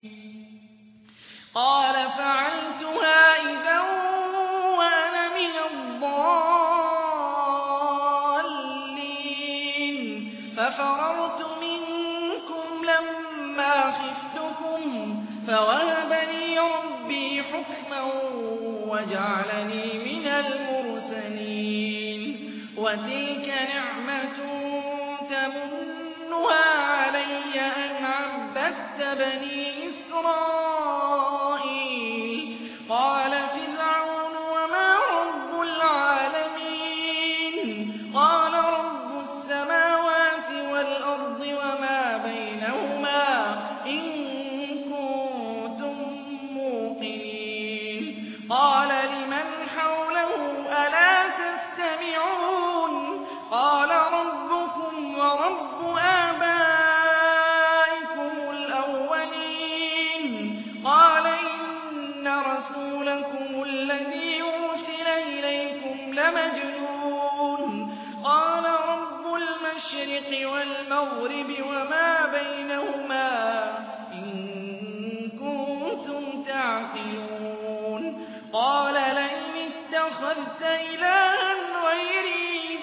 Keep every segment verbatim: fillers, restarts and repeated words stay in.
قال فعلتها إذا وأنا من الضالين ففررت منكم لما خفتكم فوهب لي ربي حكما وجعلني من المرسلين وتلك نعمة تمنها علي أن عبدت بني إسرائيل قال فرعون وما رب العالمين قال رب السماوات والأرض وما بينهما إن كنتم موقنين قال لمن حوله ألا تستمعون قال ربكم ورب آبائكم الأولين قال إن رسولكم الذي أرسل إليكم لمجنون قال رب المشرق والمغرب وما بينهما إن كنتم تعقلون قال لئن اتخذت إلها غيري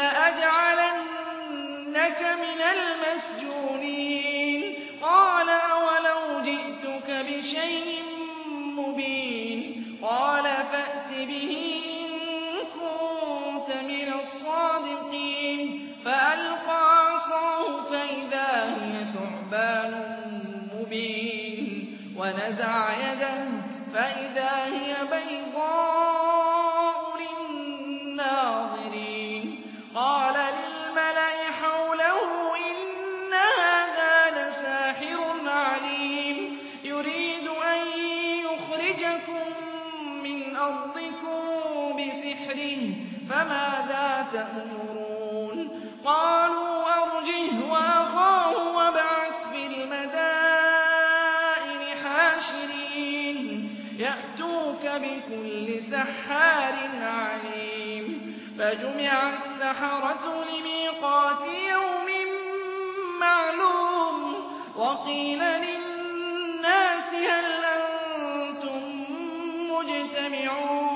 لأجعلنك من المسجونين قال أولو جئتك بشيء مبين قال فأت به إن كنت من الصادقين فألقى عصاه فإذا هي ثعبان مبين ونزع يده فإذا هي بيضاء للناظرين قال للملأ حوله إن هذا لساحر عليم يريد أن يخرجكم من أرضكم بسحره فماذا تأمرون قالوا أرجه وأخاه وابعث في المدائن حاشرين يأتوك بكل سحار عليم فجمع السحرة لميقات يوم معلوم وقيل للناس هل أنتم مجتمعون